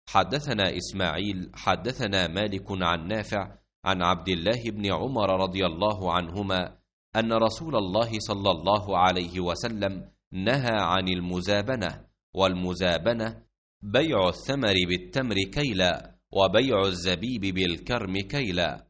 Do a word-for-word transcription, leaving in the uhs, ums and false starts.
حدثنا إسماعيل حدثنا مالك عن نافع عن عبد الله بن عمر رضي الله عنهما أن رسول الله صلى الله عليه وسلم نهى عن المزابنة. والمزابنة بيع الثمر بالتمر كيلا، وبيع الزبيب بالكرم كيلا.